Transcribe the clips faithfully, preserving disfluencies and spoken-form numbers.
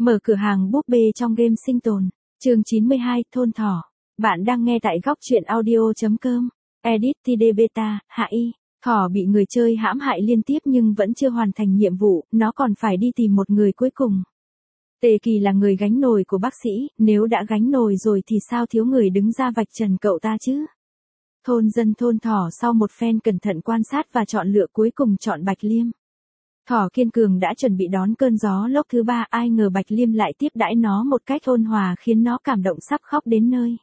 Mở cửa hàng búp bê trong game sinh tồn. Chương chín mươi hai, thôn thỏ. Bạn đang nghe tại góc truyện audio chấm com. Edit tê đê beta, hạ y. Thỏ bị người chơi hãm hại liên tiếp nhưng vẫn chưa hoàn thành nhiệm vụ, nó còn phải đi tìm một người cuối cùng. Tề Kỳ là người gánh nồi của bác sĩ, nếu đã gánh nồi rồi thì sao thiếu người đứng ra vạch trần cậu ta chứ? Thôn dân thôn thỏ sau một phen cẩn thận quan sát và chọn lựa cuối cùng chọn Bạch Liêm. Thỏ kiên cường đã chuẩn bị đón cơn gió lốc thứ ba, ai ngờ Bạch Liêm lại tiếp đãi nó một cách ôn hòa khiến nó cảm động sắp khóc đến nơi.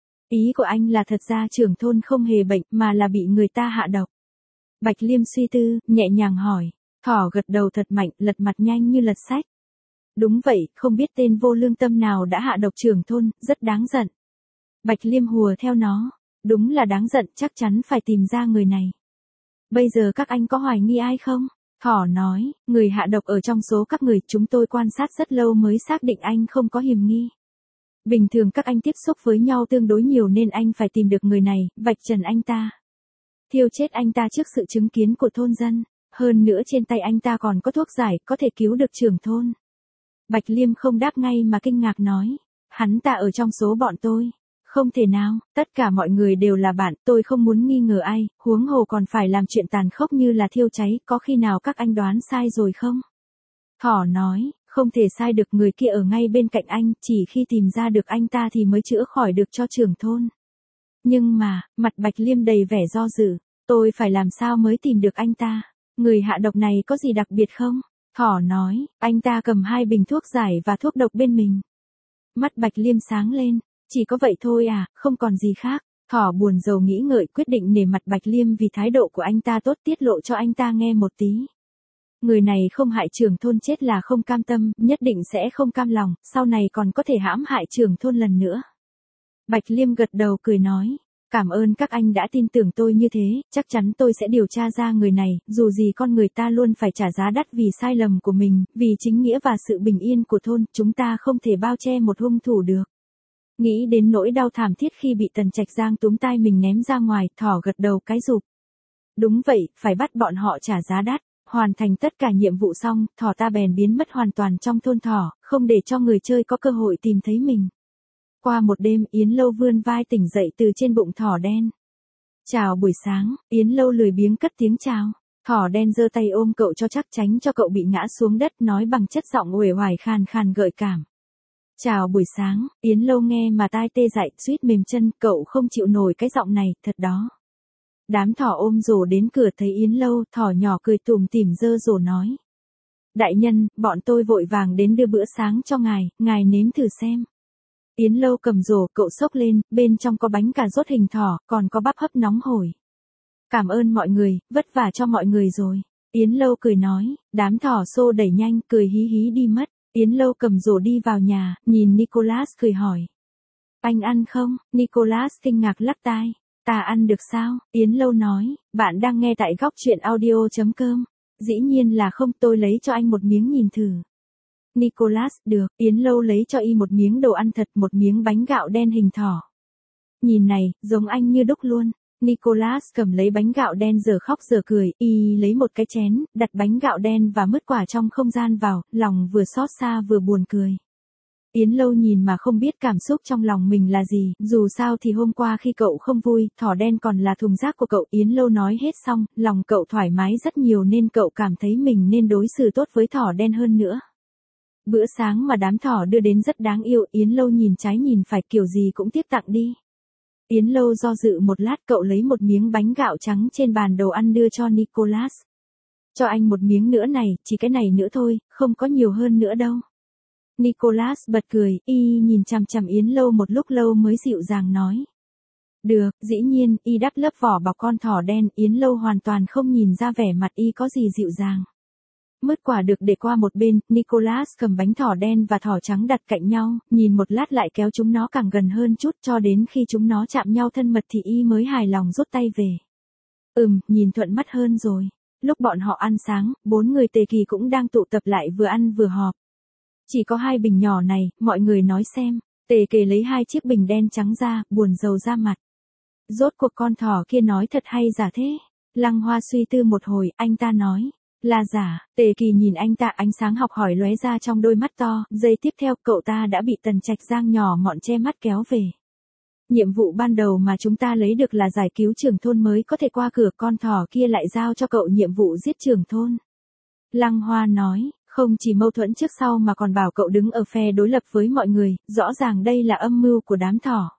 Ý của anh là thật ra trưởng thôn không hề bệnh mà là bị người ta hạ độc. Bạch Liêm suy tư, nhẹ nhàng hỏi. Thỏ gật đầu thật mạnh, lật mặt nhanh như lật sách. Đúng vậy, không biết tên vô lương tâm nào đã hạ độc trưởng thôn, rất đáng giận. Bạch Liêm hùa theo nó. Đúng là đáng giận, chắc chắn phải tìm ra người này. Bây giờ các anh có hoài nghi ai không? Thỏ nói, người hạ độc ở trong số các người chúng tôi quan sát rất lâu mới xác định anh không có hiểm nghi. Bình thường các anh tiếp xúc với nhau tương đối nhiều nên anh phải tìm được người này, vạch trần anh ta. Thiêu chết anh ta trước sự chứng kiến của thôn dân. Hơn nữa trên tay anh ta còn có thuốc giải, có thể cứu được trưởng thôn. Bạch Liêm không đáp ngay mà kinh ngạc nói. Hắn ta ở trong số bọn tôi. Không thể nào, tất cả mọi người đều là bạn, tôi không muốn nghi ngờ ai, huống hồ còn phải làm chuyện tàn khốc như là thiêu cháy, có khi nào các anh đoán sai rồi không? Thỏ nói, không thể sai được, người kia ở ngay bên cạnh anh, chỉ khi tìm ra được anh ta thì mới chữa khỏi được cho trưởng thôn. Nhưng mà, mặt Bạch Liêm đầy vẻ do dự, tôi phải làm sao mới tìm được anh ta? Người hạ độc này có gì đặc biệt không? Thỏ nói, anh ta cầm hai bình thuốc giải và thuốc độc bên mình. Mắt Bạch Liêm sáng lên. Chỉ có vậy thôi à, không còn gì khác. Thỏ buồn rầu nghĩ ngợi quyết định nể mặt Bạch Liêm vì thái độ của anh ta tốt, tiết lộ cho anh ta nghe một tí. Người này không hại trưởng thôn chết là không cam tâm, nhất định sẽ không cam lòng, sau này còn có thể hãm hại trưởng thôn lần nữa. Bạch Liêm gật đầu cười nói, cảm ơn các anh đã tin tưởng tôi như thế, chắc chắn tôi sẽ điều tra ra người này, dù gì con người ta luôn phải trả giá đắt vì sai lầm của mình, vì chính nghĩa và sự bình yên của thôn, chúng ta không thể bao che một hung thủ được. Nghĩ đến nỗi đau thảm thiết khi bị Tần Trạch Giang túm tai mình ném ra ngoài, thỏ gật đầu cái rụp. Đúng vậy, phải bắt bọn họ trả giá đắt. Hoàn thành tất cả nhiệm vụ xong, thỏ ta bèn biến mất hoàn toàn trong thôn thỏ, không để cho người chơi có cơ hội tìm thấy mình. Qua một đêm, Yến Lâu vươn vai tỉnh dậy từ trên bụng thỏ đen. Chào buổi sáng, Yến Lâu lười biếng cất tiếng chào. Thỏ đen giơ tay ôm cậu cho chắc, tránh cho cậu bị ngã xuống đất, nói bằng chất giọng uể oải khàn khàn gợi cảm. Chào buổi sáng, Yến Lâu nghe mà tai tê dại, suýt mềm chân, cậu không chịu nổi cái giọng này, thật đó. Đám thỏ ôm rổ đến cửa thấy Yến Lâu, thỏ nhỏ cười tủm tỉm giơ rổ nói. Đại nhân, bọn tôi vội vàng đến đưa bữa sáng cho ngài, ngài nếm thử xem. Yến Lâu cầm rổ, cậu xốc lên, bên trong có bánh cà rốt hình thỏ, còn có bắp hấp nóng hổi. Cảm ơn mọi người, vất vả cho mọi người rồi. Yến Lâu cười nói, đám thỏ xô đẩy nhanh, cười hí hí đi mất. Yến Lâu cầm rổ đi vào nhà, nhìn Nicholas cười hỏi. Anh ăn không? Nicholas kinh ngạc lắc tai. Ta ăn được sao? Yến Lâu nói, bạn đang nghe tại góc truyện audio chấm com. Dĩ nhiên là không, tôi lấy cho anh một miếng nhìn thử. Nicholas, được, Yến Lâu lấy cho y một miếng đồ ăn thật, một miếng bánh gạo đen hình thỏ. Nhìn này, giống anh như đúc luôn. Nicholas cầm lấy bánh gạo đen giờ khóc giờ cười, y lấy một cái chén, đặt bánh gạo đen và mứt quả trong không gian vào, lòng vừa xót xa vừa buồn cười. Yến Lâu nhìn mà không biết cảm xúc trong lòng mình là gì, dù sao thì hôm qua khi cậu không vui, thỏ đen còn là thùng rác của cậu. Yến Lâu nói hết xong, lòng cậu thoải mái rất nhiều nên cậu cảm thấy mình nên đối xử tốt với thỏ đen hơn nữa. Bữa sáng mà đám thỏ đưa đến rất đáng yêu, Yến Lâu nhìn trái nhìn phải, kiểu gì cũng tiếc tặng đi. Yến Lâu do dự một lát, cậu lấy một miếng bánh gạo trắng trên bàn đồ ăn đưa cho Nicholas. Cho anh một miếng nữa này, chỉ cái này nữa thôi, không có nhiều hơn nữa đâu. Nicholas bật cười, y nhìn chằm chằm Yến Lâu một lúc lâu mới dịu dàng nói. Được, dĩ nhiên, y đắp lớp vỏ bọc con thỏ đen, Yến Lâu hoàn toàn không nhìn ra vẻ mặt y có gì dịu dàng. Mứt quả được để qua một bên, Nicholas cầm bánh thỏ đen và thỏ trắng đặt cạnh nhau, nhìn một lát lại kéo chúng nó càng gần hơn chút, cho đến khi chúng nó chạm nhau thân mật thì y mới hài lòng rút tay về. Ừm, nhìn thuận mắt hơn rồi. Lúc bọn họ ăn sáng, bốn người Tề Kỳ cũng đang tụ tập lại vừa ăn vừa họp. Chỉ có hai bình nhỏ này, mọi người nói xem. Tề Kỳ lấy hai chiếc bình đen trắng ra, buồn rầu ra mặt. Rốt cuộc con thỏ kia nói thật hay giả thế? Lăng Hoa suy tư một hồi, anh ta nói. Là giả, Tề Kỳ nhìn anh ta, ánh sáng học hỏi lóe ra trong đôi mắt to, giây tiếp theo cậu ta đã bị Tần Trạch Giang nhỏ mọn che mắt kéo về. Nhiệm vụ ban đầu mà chúng ta lấy được là giải cứu trưởng thôn mới có thể qua cửa, con thỏ kia lại giao cho cậu nhiệm vụ giết trưởng thôn. Lăng Hoa nói, không chỉ mâu thuẫn trước sau mà còn bảo cậu đứng ở phe đối lập với mọi người, rõ ràng đây là âm mưu của đám thỏ.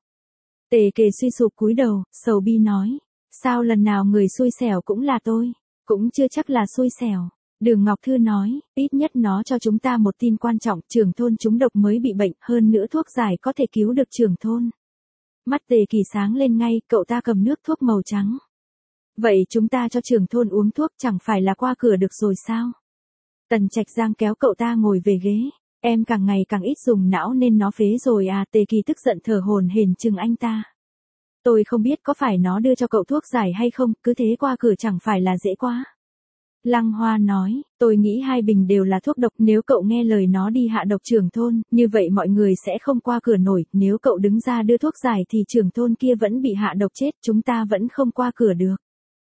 Tề Kề suy sụp cúi đầu, sầu bi nói, sao lần nào người xui xẻo cũng là tôi, cũng chưa chắc là xui xẻo. Đường Ngọc Thư nói, ít nhất nó cho chúng ta một tin quan trọng, trưởng thôn trúng độc mới bị bệnh, hơn nữa thuốc giải có thể cứu được trưởng thôn. Mắt Tề Kỳ sáng lên ngay, cậu ta cầm nước thuốc màu trắng. Vậy chúng ta cho trưởng thôn uống thuốc chẳng phải là qua cửa được rồi sao? Tần Trạch Giang kéo cậu ta ngồi về ghế. Em càng ngày càng ít dùng não nên nó phế rồi à? Tề Kỳ tức giận thở hổn hển chừng anh ta. Tôi không biết có phải nó đưa cho cậu thuốc giải hay không, cứ thế qua cửa chẳng phải là dễ quá. Lăng Hoa nói, tôi nghĩ hai bình đều là thuốc độc, nếu cậu nghe lời nó đi hạ độc trưởng thôn, như vậy mọi người sẽ không qua cửa nổi, nếu cậu đứng ra đưa thuốc giải thì trưởng thôn kia vẫn bị hạ độc chết, chúng ta vẫn không qua cửa được.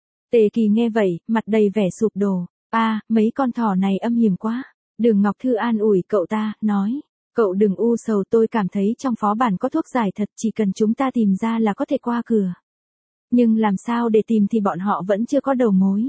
Tề Kỳ nghe vậy, mặt đầy vẻ sụp đổ, a, à, mấy con thỏ này âm hiểm quá. Đường Ngọc Thư an ủi cậu ta, nói, cậu đừng u sầu, tôi cảm thấy trong phó bản có thuốc giải thật, chỉ cần chúng ta tìm ra là có thể qua cửa. Nhưng làm sao để tìm thì bọn họ vẫn chưa có đầu mối.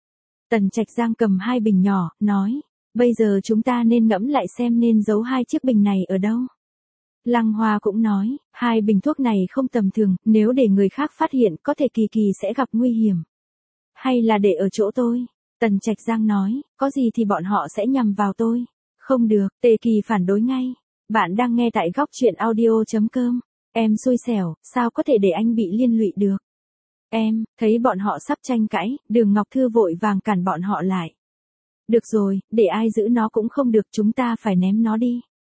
Tần Trạch Giang cầm hai bình nhỏ, nói, bây giờ chúng ta nên ngẫm lại xem nên giấu hai chiếc bình này ở đâu. Lăng Hoa cũng nói, hai bình thuốc này không tầm thường, nếu để người khác phát hiện có thể Kỳ Kỳ sẽ gặp nguy hiểm. Hay là để ở chỗ tôi? Tần Trạch Giang nói, có gì thì bọn họ sẽ nhằm vào tôi. Không được, Tề Kỳ phản đối ngay. Bạn đang nghe tại góc truyện audio chấm com. Em xui xẻo, sao có thể để anh bị liên lụy được? Em, thấy bọn họ sắp tranh cãi, Đường Ngọc Thư vội vàng cản bọn họ lại. Được rồi, để ai giữ nó cũng không được, chúng ta phải ném nó đi.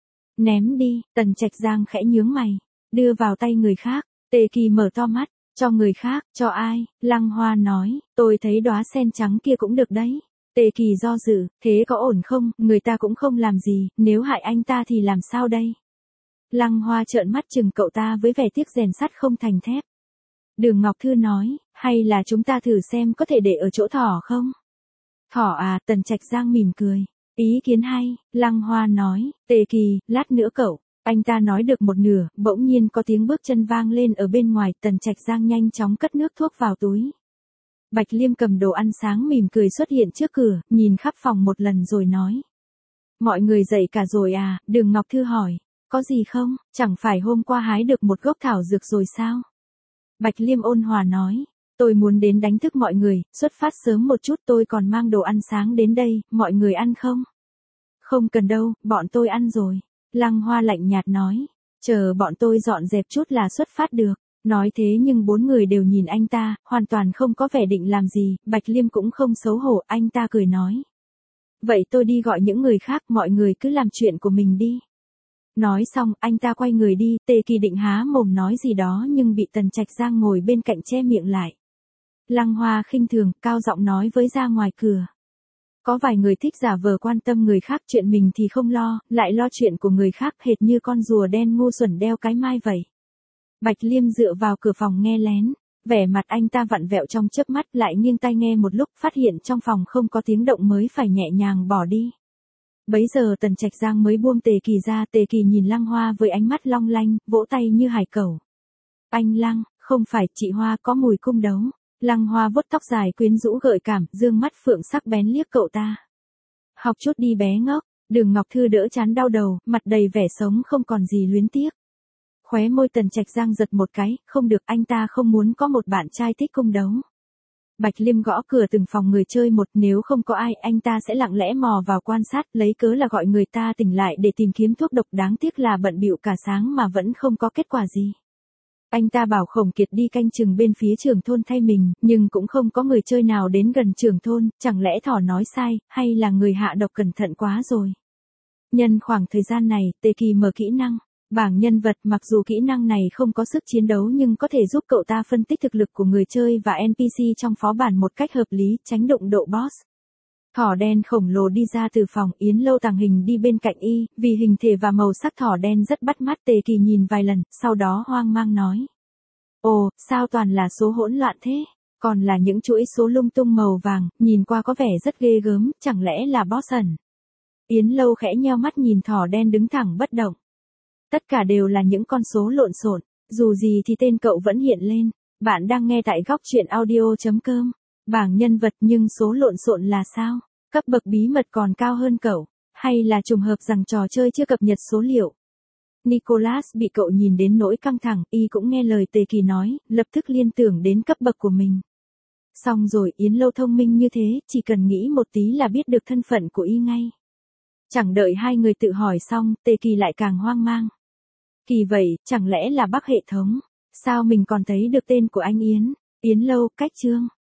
Ném đi, Tần Trạch Giang khẽ nhướng mày. Đưa vào tay người khác, Tề Kỳ mở to mắt. Cho người khác, cho ai? Lăng Hoa nói, tôi thấy đóa sen trắng kia cũng được đấy. Tề Kỳ do dự, thế có ổn không? Người ta cũng không làm gì, nếu hại anh ta thì làm sao đây? Lăng Hoa trợn mắt chừng cậu ta với vẻ tiếc rèn sắt không thành thép. Đường Ngọc Thư nói, hay là chúng ta thử xem có thể để ở chỗ thỏ không? Thỏ à? Tần Trạch Giang mỉm cười. Ý kiến hay, Lăng Hoa nói, Tề Kỳ, lát nữa cậu. Anh ta nói được một nửa, bỗng nhiên có tiếng bước chân vang lên ở bên ngoài, Tần Trạch Giang nhanh chóng cất nước thuốc vào túi. Bạch Liêm cầm đồ ăn sáng mỉm cười xuất hiện trước cửa, nhìn khắp phòng một lần rồi nói. Mọi người dậy cả rồi à? Đường Ngọc Thư hỏi. Có gì không? Chẳng phải hôm qua hái được một gốc thảo dược rồi sao? Bạch Liêm ôn hòa nói. Tôi muốn đến đánh thức mọi người, xuất phát sớm một chút, tôi còn mang đồ ăn sáng đến đây, mọi người ăn không? Không cần đâu, bọn tôi ăn rồi. Lăng Hoa lạnh nhạt nói, chờ bọn tôi dọn dẹp chút là xuất phát được. Nói thế nhưng bốn người đều nhìn anh ta, hoàn toàn không có vẻ định làm gì, Bạch Liêm cũng không xấu hổ, anh ta cười nói. Vậy tôi đi gọi những người khác, mọi người cứ làm chuyện của mình đi. Nói xong, anh ta quay người đi, Tề Kỳ định há mồm nói gì đó nhưng bị Tần Trạch Giang ngồi bên cạnh che miệng lại. Lăng Hoa khinh thường, cao giọng nói với ra ngoài cửa. Có vài người thích giả vờ quan tâm người khác, chuyện mình thì không lo, lại lo chuyện của người khác, hệt như con rùa đen ngu xuẩn đeo cái mai vậy. Bạch Liêm dựa vào cửa phòng nghe lén, vẻ mặt anh ta vặn vẹo trong chớp mắt, lại nghiêng tai nghe một lúc, phát hiện trong phòng không có tiếng động mới phải nhẹ nhàng bỏ đi. Bấy giờ Tần Trạch Giang mới buông Tề Kỳ ra, Tề Kỳ nhìn Lăng Hoa với ánh mắt long lanh, vỗ tay như hải cẩu. Anh Lăng, không phải, chị Hoa có mùi cung đấu. Lăng Hoa vuốt tóc dài quyến rũ gợi cảm, dương mắt phượng sắc bén liếc cậu ta. Học chút đi bé ngốc. Đường Ngọc Thư đỡ chán đau đầu, mặt đầy vẻ sống không còn gì luyến tiếc. Khóe môi Tần Trạch Giang giật một cái, không được, anh ta không muốn có một bạn trai thích cung đấu. Bạch Liêm gõ cửa từng phòng người chơi một, nếu không có ai, anh ta sẽ lặng lẽ mò vào quan sát, lấy cớ là gọi người ta tỉnh lại để tìm kiếm thuốc độc, đáng tiếc là bận bịu cả sáng mà vẫn không có kết quả gì. Anh ta bảo Khổng Kiệt đi canh chừng bên phía trưởng thôn thay mình, nhưng cũng không có người chơi nào đến gần trưởng thôn, chẳng lẽ thỏ nói sai, hay là người hạ độc cẩn thận quá rồi. Nhân khoảng thời gian này, Tề Kỳ mở kỹ năng. Bảng nhân vật, mặc dù kỹ năng này không có sức chiến đấu nhưng có thể giúp cậu ta phân tích thực lực của người chơi và en pê xê trong phó bản một cách hợp lý, tránh đụng độ boss. Thỏ đen khổng lồ đi ra từ phòng, Yến Lâu tàng hình đi bên cạnh y, vì hình thể và màu sắc thỏ đen rất bắt mắt. Tề Kỳ nhìn vài lần, sau đó hoang mang nói. Ồ, sao toàn là số hỗn loạn thế? Còn là những chuỗi số lung tung màu vàng, nhìn qua có vẻ rất ghê gớm, chẳng lẽ là boss ẩn. Yến Lâu khẽ nheo mắt nhìn thỏ đen đứng thẳng bất động. Tất cả đều là những con số lộn xộn, dù gì thì tên cậu vẫn hiện lên. Bạn đang nghe tại góc truyện audio.com. Bảng nhân vật nhưng số lộn xộn là sao? Cấp bậc bí mật còn cao hơn cậu, hay là trùng hợp rằng trò chơi chưa cập nhật số liệu? Nicholas bị cậu nhìn đến nỗi căng thẳng, y cũng nghe lời Tề Kỳ nói, lập tức liên tưởng đến cấp bậc của mình. Xong rồi, Yến Lâu thông minh như thế, chỉ cần nghĩ một tí là biết được thân phận của y ngay. Chẳng đợi hai người tự hỏi xong, Tề Kỳ lại càng hoang mang. Kỳ vậy, chẳng lẽ là Bắc hệ thống? Sao mình còn thấy được tên của anh Yến? Yến Lâu, cách chương.